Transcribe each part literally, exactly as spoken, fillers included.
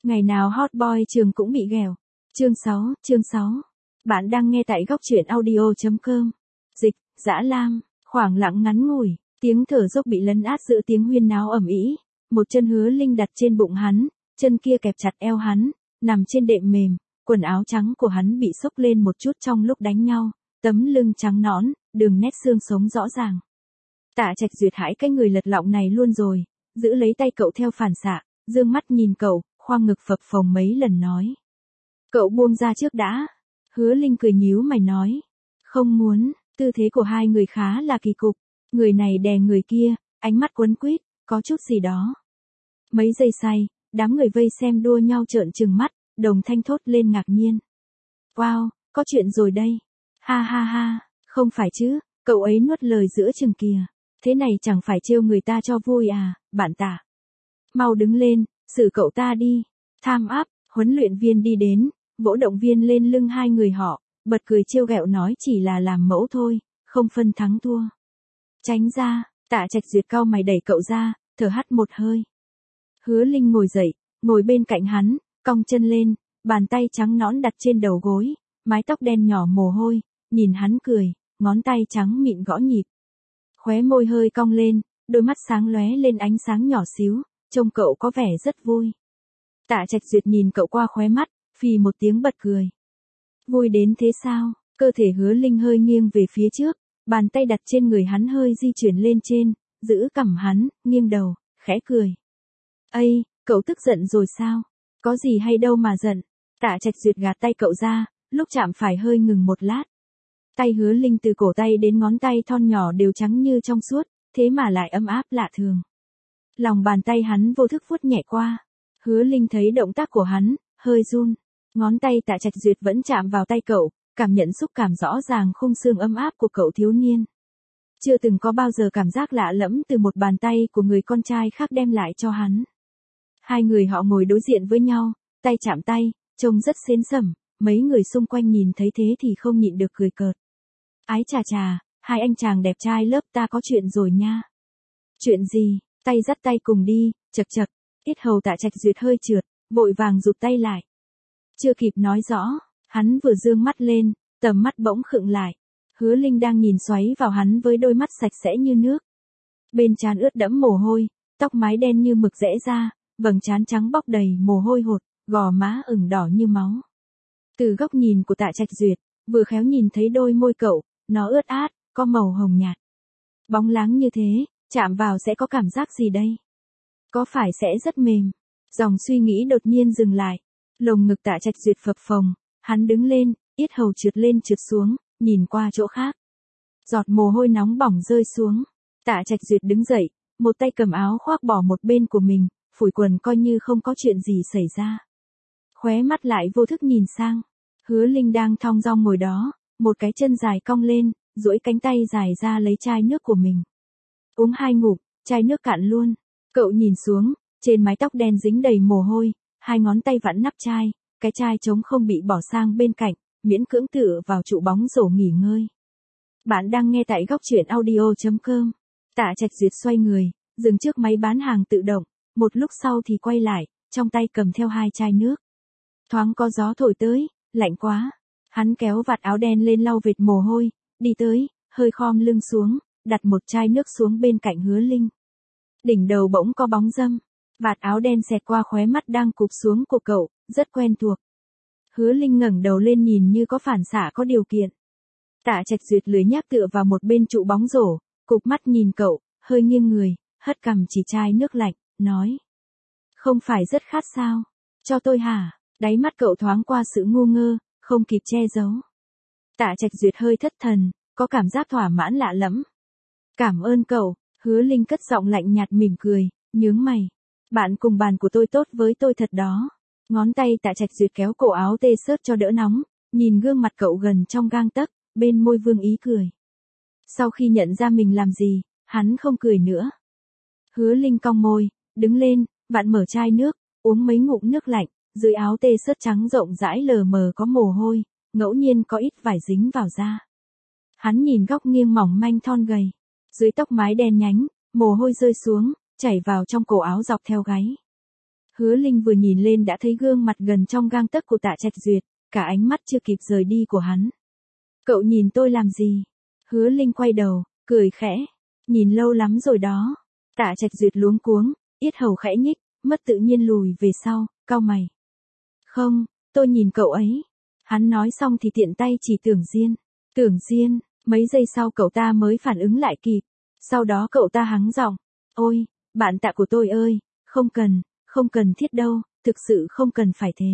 Ngày nào hot boy trường cũng bị ghèo. Chương sáu, chương sáu. Bạn đang nghe tại góc truyện audio.com. Dịch, Dã Lam, khoảng lặng ngắn ngủi, tiếng thở dốc bị lấn át giữa tiếng huyên náo ầm ĩ. Một chân Hứa Linh đặt trên bụng hắn, chân kia kẹp chặt eo hắn, nằm trên đệm mềm, quần áo trắng của hắn bị xốc lên một chút trong lúc đánh nhau, tấm lưng trắng nõn, đường nét xương sống rõ ràng. Tạ Trạch Duyệt hãi cái người lật lọng này luôn rồi, giữ lấy tay cậu theo phản xạ, dương mắt nhìn cậu, khoang ngực phập phồng mấy lần nói. Cậu buông ra trước đã. Hứa Linh cười nhíu mày nói. Không muốn, tư thế của hai người khá là kỳ cục. Người này đè người kia, ánh mắt quấn quýt, có chút gì đó. Mấy giây say, đám người vây xem đua nhau trợn trừng mắt, đồng thanh thốt lên ngạc nhiên. Wow, có chuyện rồi đây. Ha ha ha, không phải chứ, cậu ấy nuốt lời giữa chừng kìa. Thế này chẳng phải trêu người ta cho vui à, bạn Tạ. Mau đứng lên, xử cậu ta đi. Tham áp, huấn luyện viên đi đến, vỗ động viên lên lưng hai người họ, bật cười trêu ghẹo nói chỉ là làm mẫu thôi, không phân thắng thua. Tránh ra, Tạ Trạch Duyệt cau mày đẩy cậu ra, thở hắt một hơi. Hứa Linh ngồi dậy, ngồi bên cạnh hắn, cong chân lên, bàn tay trắng nõn đặt trên đầu gối, mái tóc đen nhỏ mồ hôi, nhìn hắn cười, ngón tay trắng mịn gõ nhịp. Khóe môi hơi cong lên, đôi mắt sáng lóe lên ánh sáng nhỏ xíu, trông cậu có vẻ rất vui. Tạ Trạch Duyệt nhìn cậu qua khóe mắt, phì một tiếng bật cười. Vui đến thế sao? Cơ thể Hứa Linh hơi nghiêng về phía trước, bàn tay đặt trên người hắn hơi di chuyển lên trên, giữ cằm hắn, nghiêng đầu, khẽ cười. Ây, cậu tức giận rồi sao? Có gì hay đâu mà giận. Tạ Trạch Duyệt gạt tay cậu ra, lúc chạm phải hơi ngừng một lát. Tay Hứa Linh từ cổ tay đến ngón tay thon nhỏ đều trắng như trong suốt, thế mà lại ấm áp lạ thường. Lòng bàn tay hắn vô thức vuốt nhẹ qua. Hứa Linh thấy động tác của hắn, hơi run. Ngón tay Tạ Trạch Duyệt vẫn chạm vào tay cậu, cảm nhận xúc cảm rõ ràng khung xương ấm áp của cậu thiếu niên. Chưa từng có bao giờ cảm giác lạ lẫm từ một bàn tay của người con trai khác đem lại cho hắn. Hai người họ ngồi đối diện với nhau, tay chạm tay, trông rất xến xẩm, mấy người xung quanh nhìn thấy thế thì không nhịn được cười cợt. Ái chà chà, hai anh chàng đẹp trai lớp ta có chuyện rồi nha. Chuyện gì? Tay dắt tay cùng đi, chật chật. Yết hầu Tạ Trạch Duyệt hơi trượt, vội vàng rụt tay lại. Chưa kịp nói rõ, hắn vừa dương mắt lên, tầm mắt bỗng khựng lại. Hứa Linh đang nhìn xoáy vào hắn với đôi mắt sạch sẽ như nước. Bên trán ướt đẫm mồ hôi, tóc mái đen như mực rẽ ra, vầng trán trắng bóc đầy mồ hôi hột, gò má ửng đỏ như máu. Từ góc nhìn của Tạ Trạch Duyệt, vừa khéo nhìn thấy đôi môi cậu, nó ướt át, có màu hồng nhạt. Bóng láng như thế, chạm vào sẽ có cảm giác gì đây? Có phải sẽ rất mềm? Dòng suy nghĩ đột nhiên dừng lại. Lồng ngực Tạ Trạch Duyệt phập phồng, hắn đứng lên, yết hầu trượt lên trượt xuống, nhìn qua chỗ khác. Giọt mồ hôi nóng bỏng rơi xuống. Tạ Trạch Duyệt đứng dậy, một tay cầm áo khoác bỏ một bên của mình, phủi quần coi như không có chuyện gì xảy ra. Khóe mắt lại vô thức nhìn sang. Hứa Linh đang thong dong ngồi đó, một cái chân dài cong lên, duỗi cánh tay dài ra lấy chai nước của mình. Uống hai ngụm, chai nước cạn luôn. Cậu nhìn xuống, trên mái tóc đen dính đầy mồ hôi, hai ngón tay vặn nắp chai, cái chai trống không bị bỏ sang bên cạnh, miễn cưỡng tựa vào trụ bóng rổ nghỉ ngơi. Bạn đang nghe tại góc truyện audio.com. Tạ Trạch Duyệt xoay người, dừng trước máy bán hàng tự động, một lúc sau thì quay lại, trong tay cầm theo hai chai nước. Thoáng có gió thổi tới, lạnh quá. Hắn kéo vạt áo đen lên lau vệt mồ hôi, đi tới, hơi khom lưng xuống, đặt một chai nước xuống bên cạnh Hứa Linh. Đỉnh đầu bỗng có bóng râm, vạt áo đen xẹt qua khóe mắt đang cụp xuống của cậu, rất quen thuộc. Hứa Linh ngẩng đầu lên nhìn như có phản xạ có điều kiện. Tạ Trạch Duyệt lười nhác tựa vào một bên trụ bóng rổ, cụp mắt nhìn cậu, hơi nghiêng người, hất cằm chỉ chai nước lạnh, nói. Không phải rất khát sao? Cho tôi hả? Đáy mắt cậu thoáng qua sự ngu ngơ, không kịp che giấu. Tạ Trạch Duyệt hơi thất thần, có cảm giác thỏa mãn lạ lẫm. Cảm ơn cậu. Hứa Linh cất giọng lạnh nhạt mỉm cười, nhướng mày. Bạn cùng bàn của tôi tốt với tôi thật đó. Ngón tay Tạ Trạch Duyệt kéo cổ áo tê xớt cho đỡ nóng, nhìn gương mặt cậu gần trong gang tấc, bên môi vương ý cười. Sau khi nhận ra mình làm gì, hắn không cười nữa. Hứa Linh cong môi, đứng lên, vặn mở chai nước, uống mấy ngụm nước lạnh, dưới áo tê xớt trắng rộng rãi lờ mờ có mồ hôi, ngẫu nhiên có ít vải dính vào da. Hắn nhìn góc nghiêng mỏng manh thon gầy. Dưới tóc mái đen nhánh, mồ hôi rơi xuống, chảy vào trong cổ áo dọc theo gáy. Hứa Linh vừa nhìn lên đã thấy gương mặt gần trong gang tấc của Tạ Trạch Duyệt, cả ánh mắt chưa kịp rời đi của hắn. Cậu nhìn tôi làm gì? Hứa Linh quay đầu, cười khẽ. Nhìn lâu lắm rồi đó. Tạ Trạch Duyệt luống cuống, yết hầu khẽ nhích, mất tự nhiên lùi về sau, cau mày. Không, tôi nhìn cậu ấy. Hắn nói xong thì tiện tay chỉ Tưởng Diên. Tưởng Diên, mấy giây sau cậu ta mới phản ứng lại kịp. Sau đó cậu ta hắng giọng. Ôi, bạn Tạ của tôi ơi, không cần, không cần thiết đâu, thực sự không cần phải thế.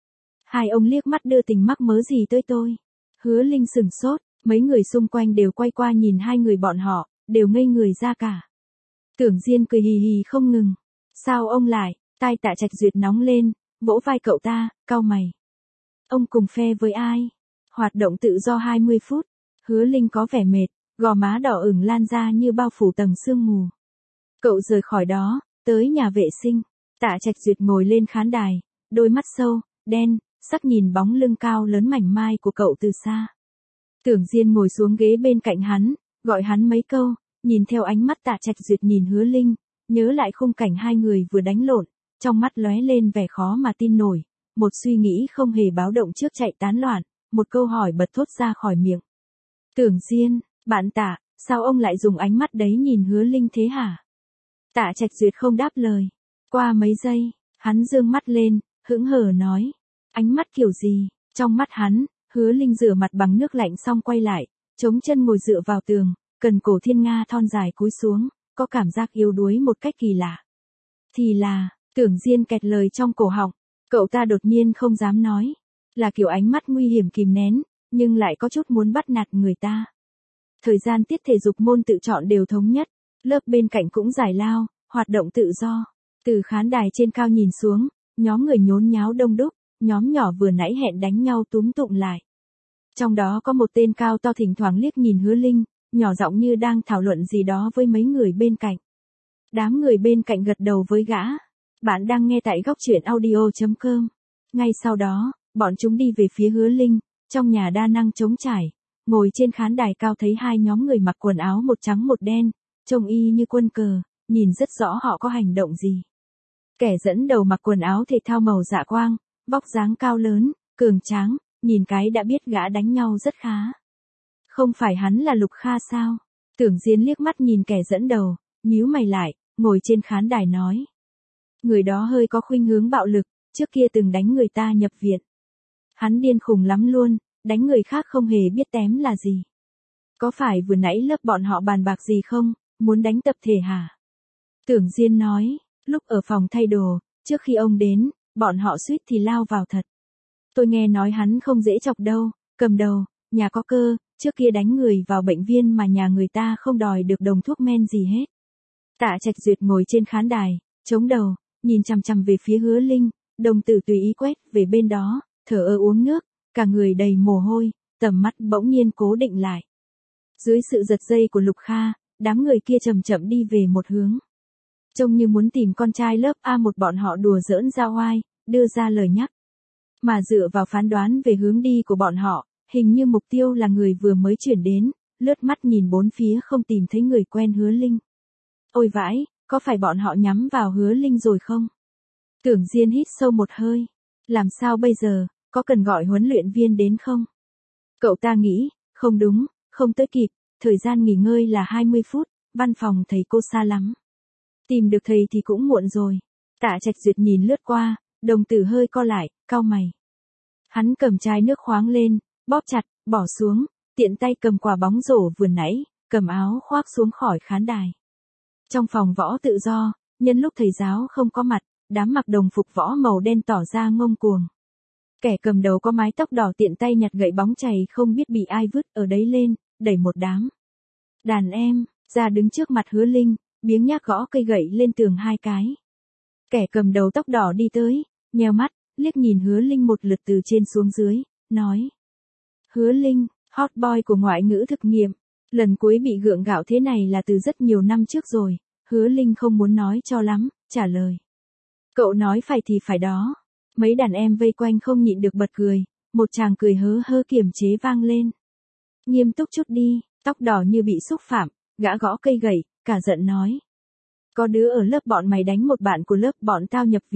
Hai ông liếc mắt đưa tình mắc mớ gì tới tôi. Hứa Linh sừng sốt, mấy người xung quanh đều quay qua nhìn hai người bọn họ, đều ngây người ra cả. Tưởng Diên cười hì hì không ngừng. Sao ông lại? Tai Tạ Trạch Duyệt nóng lên, vỗ vai cậu ta, cau mày. Ông cùng phe với ai? Hoạt động tự do hai mươi phút. Hứa Linh có vẻ mệt, gò má đỏ ửng lan ra như bao phủ tầng sương mù. Cậu rời khỏi đó, tới nhà vệ sinh. Tạ Trạch Duyệt ngồi lên khán đài, đôi mắt sâu, đen, sắc nhìn bóng lưng cao lớn mảnh mai của cậu từ xa. Tưởng Diên ngồi xuống ghế bên cạnh hắn, gọi hắn mấy câu, nhìn theo ánh mắt Tạ Trạch Duyệt nhìn Hứa Linh, nhớ lại khung cảnh hai người vừa đánh lộn, trong mắt lóe lên vẻ khó mà tin nổi, một suy nghĩ không hề báo động trước chạy tán loạn, một câu hỏi bật thốt ra khỏi miệng. Tưởng Diên, bạn Tạ, sao ông lại dùng ánh mắt đấy nhìn Hứa Linh thế hả? Tạ Trạch Duyệt không đáp lời. Qua mấy giây, hắn dương mắt lên, hững hờ nói. Ánh mắt kiểu gì? Trong mắt hắn, Hứa Linh rửa mặt bằng nước lạnh xong quay lại, chống chân ngồi dựa vào tường, cần cổ thiên nga thon dài cúi xuống, có cảm giác yếu đuối một cách kỳ lạ. Thì là, Tưởng Diên kẹt lời trong cổ họng, cậu ta đột nhiên không dám nói. Là kiểu ánh mắt nguy hiểm kìm nén, nhưng lại có chút muốn bắt nạt người ta. Thời gian tiết thể dục môn tự chọn đều thống nhất, lớp bên cạnh cũng giải lao, hoạt động tự do. Từ khán đài trên cao nhìn xuống, nhóm người nhốn nháo đông đúc, nhóm nhỏ vừa nãy hẹn đánh nhau túm tụm lại. Trong đó có một tên cao to thỉnh thoảng liếc nhìn Hứa Linh, nhỏ giọng như đang thảo luận gì đó với mấy người bên cạnh. Đám người bên cạnh gật đầu với gã. Bạn đang nghe tại góc truyện audio chấm com. Ngay sau đó, bọn chúng đi về phía Hứa Linh, trong nhà đa năng trống trải, ngồi trên khán đài cao thấy hai nhóm người mặc quần áo một trắng một đen, trông y như quân cờ, nhìn rất rõ họ có hành động gì. Kẻ dẫn đầu mặc quần áo thể thao màu dạ quang, vóc dáng cao lớn, cường tráng, nhìn cái đã biết gã đánh nhau rất khá. Không phải hắn là Lục Kha sao? Tưởng Diên liếc mắt nhìn kẻ dẫn đầu, nhíu mày lại, ngồi trên khán đài nói. Người đó hơi có khuynh hướng bạo lực, trước kia từng đánh người ta nhập viện. Hắn điên khùng lắm luôn, đánh người khác không hề biết tém là gì. Có phải vừa nãy lớp bọn họ bàn bạc gì không, muốn đánh tập thể hả? Tưởng Diên nói, lúc ở phòng thay đồ, trước khi ông đến, bọn họ suýt thì lao vào thật. Tôi nghe nói hắn không dễ chọc đâu, cầm đầu, nhà có cơ, trước kia đánh người vào bệnh viên mà nhà người ta không đòi được đồng thuốc men gì hết. Tạ Trạch Duyệt ngồi trên khán đài, chống đầu, nhìn chằm chằm về phía Hứa Linh, đồng tử tùy ý quét về bên đó, thở ơ uống nước, cả người đầy mồ hôi, tầm mắt bỗng nhiên cố định lại. Dưới sự giật dây của Lục Kha, đám người kia chậm chậm đi về một hướng. Trông như muốn tìm con trai lớp A một bọn họ đùa giỡn ra oai, đưa ra lời nhắc. Mà dựa vào phán đoán về hướng đi của bọn họ, hình như mục tiêu là người vừa mới chuyển đến, lướt mắt nhìn bốn phía không tìm thấy người quen Hứa Linh. Ôi vãi, có phải bọn họ nhắm vào Hứa Linh rồi không? Tưởng Diên hít sâu một hơi. Làm sao bây giờ, có cần gọi huấn luyện viên đến không? Cậu ta nghĩ, không đúng, không tới kịp, thời gian nghỉ ngơi là hai mươi phút, văn phòng thầy cô xa lắm. Tìm được thầy thì cũng muộn rồi. Tạ Trạch Duyệt nhìn lướt qua, đồng tử hơi co lại, cau mày. Hắn cầm chai nước khoáng lên, bóp chặt, bỏ xuống, tiện tay cầm quả bóng rổ vừa nãy, cầm áo khoác xuống khỏi khán đài. Trong phòng võ tự do, nhân lúc thầy giáo không có mặt, đám mặc đồng phục võ màu đen tỏ ra ngông cuồng. Kẻ cầm đầu có mái tóc đỏ tiện tay nhặt gậy bóng chày không biết bị ai vứt ở đấy lên, đẩy một đám đàn em ra đứng trước mặt Hứa Linh, biếng nhác gõ cây gậy lên tường hai cái. Kẻ cầm đầu tóc đỏ đi tới, nheo mắt, liếc nhìn Hứa Linh một lượt từ trên xuống dưới, nói. Hứa Linh, hot boy của ngoại ngữ thực nghiệm, lần cuối bị gượng gạo thế này là từ rất nhiều năm trước rồi. Hứa Linh không muốn nói cho lắm, trả lời. Cậu nói phải thì phải đó. Mấy đàn em vây quanh không nhịn được bật cười, một chàng cười hớ hơ kiềm chế vang lên. Nghiêm túc chút đi, tóc đỏ như bị xúc phạm, gã gõ cây gậy, cả giận nói. Có đứa ở lớp bọn mày đánh một bạn của lớp bọn tao nhập viện,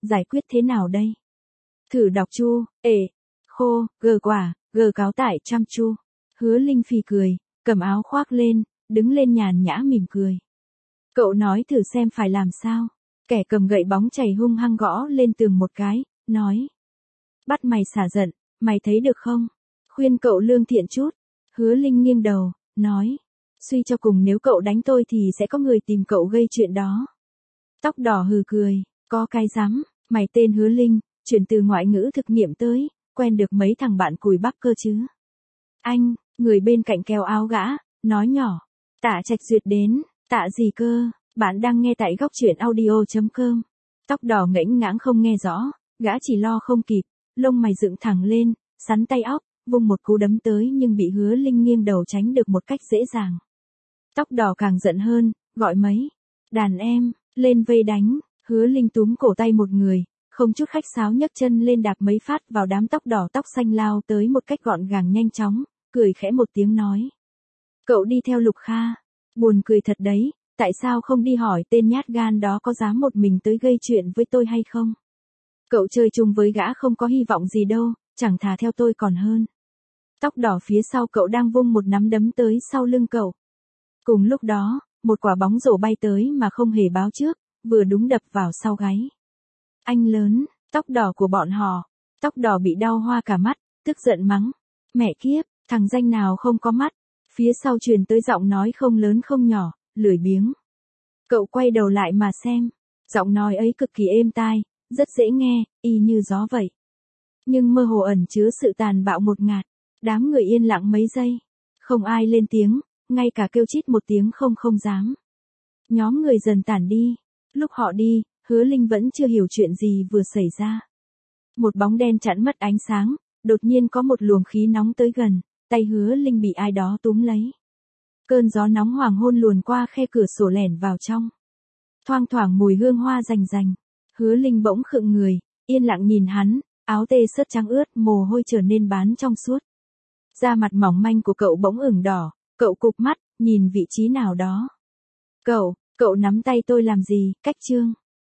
giải quyết thế nào đây? Thử đọc chu, ệ, khô, gờ quả, gờ cáo tại chăm chu. Hứa Linh phì cười, cầm áo khoác lên, đứng lên nhàn nhã mỉm cười. Cậu nói thử xem phải làm sao. Kẻ cầm gậy bóng chảy hung hăng gõ lên tường một cái, nói. Bắt mày xả giận, mày thấy được không? Khuyên cậu lương thiện chút. Hứa Linh nghiêng đầu, nói. Suy cho cùng nếu cậu đánh tôi thì sẽ có người tìm cậu gây chuyện đó. Tóc đỏ hừ cười, có cái rắm, mày tên Hứa Linh, chuyển từ ngoại ngữ thực nghiệm tới, quen được mấy thằng bạn cùi bắp cơ chứ. Anh, người bên cạnh kéo áo gã, nói nhỏ. Tạ Trạch Duyệt đến, tạ gì cơ, bạn đang nghe tại góc truyện audio.com. Tóc đỏ ngễnh ngãng không nghe rõ, gã chỉ lo không kịp, lông mày dựng thẳng lên, sắn tay óc, vung một cú đấm tới nhưng bị Hứa Linh nghiêng đầu tránh được một cách dễ dàng. Tóc đỏ càng giận hơn, gọi mấy đàn em lên vây đánh. Hứa Linh túm cổ tay một người, không chút khách sáo nhấc chân lên đạp mấy phát vào đám tóc đỏ tóc xanh lao tới một cách gọn gàng nhanh chóng, cười khẽ một tiếng nói. Cậu đi theo Lục Kha, buồn cười thật đấy, tại sao không đi hỏi tên nhát gan đó có dám một mình tới gây chuyện với tôi hay không? Cậu chơi chung với gã không có hy vọng gì đâu, chẳng thà theo tôi còn hơn. Tóc đỏ phía sau cậu đang vung một nắm đấm tới sau lưng cậu. Cùng lúc đó, một quả bóng rổ bay tới mà không hề báo trước, vừa đúng đập vào sau gáy. Anh lớn, tóc đỏ của bọn họ. Tóc đỏ bị đau hoa cả mắt, tức giận mắng. Mẹ kiếp, thằng danh nào không có mắt. Phía sau truyền tới giọng nói không lớn không nhỏ, lười biếng. Cậu quay đầu lại mà xem. Giọng nói ấy cực kỳ êm tai, rất dễ nghe, y như gió vậy. Nhưng mơ hồ ẩn chứa sự tàn bạo một ngạt. Đám người yên lặng mấy giây. Không ai lên tiếng, ngay cả kêu chít một tiếng không không dám. Nhóm người dần tản đi. Lúc họ đi, Hứa Linh vẫn chưa hiểu chuyện gì vừa xảy ra. Một bóng đen chặn mất ánh sáng, đột nhiên có một luồng khí nóng tới gần, tay Hứa Linh bị ai đó túm lấy. Cơn gió nóng hoàng hôn luồn qua khe cửa sổ lẻn vào trong. Thoang thoảng mùi hương hoa rành rành. Hứa Linh bỗng khựng người, yên lặng nhìn hắn, áo tê sớt trắng ướt, mồ hôi trở nên bán trong suốt. Da mặt mỏng manh của cậu bỗng ửng đỏ, cậu cụp mắt, nhìn vị trí nào đó. Cậu, cậu nắm tay tôi làm gì, cách trương.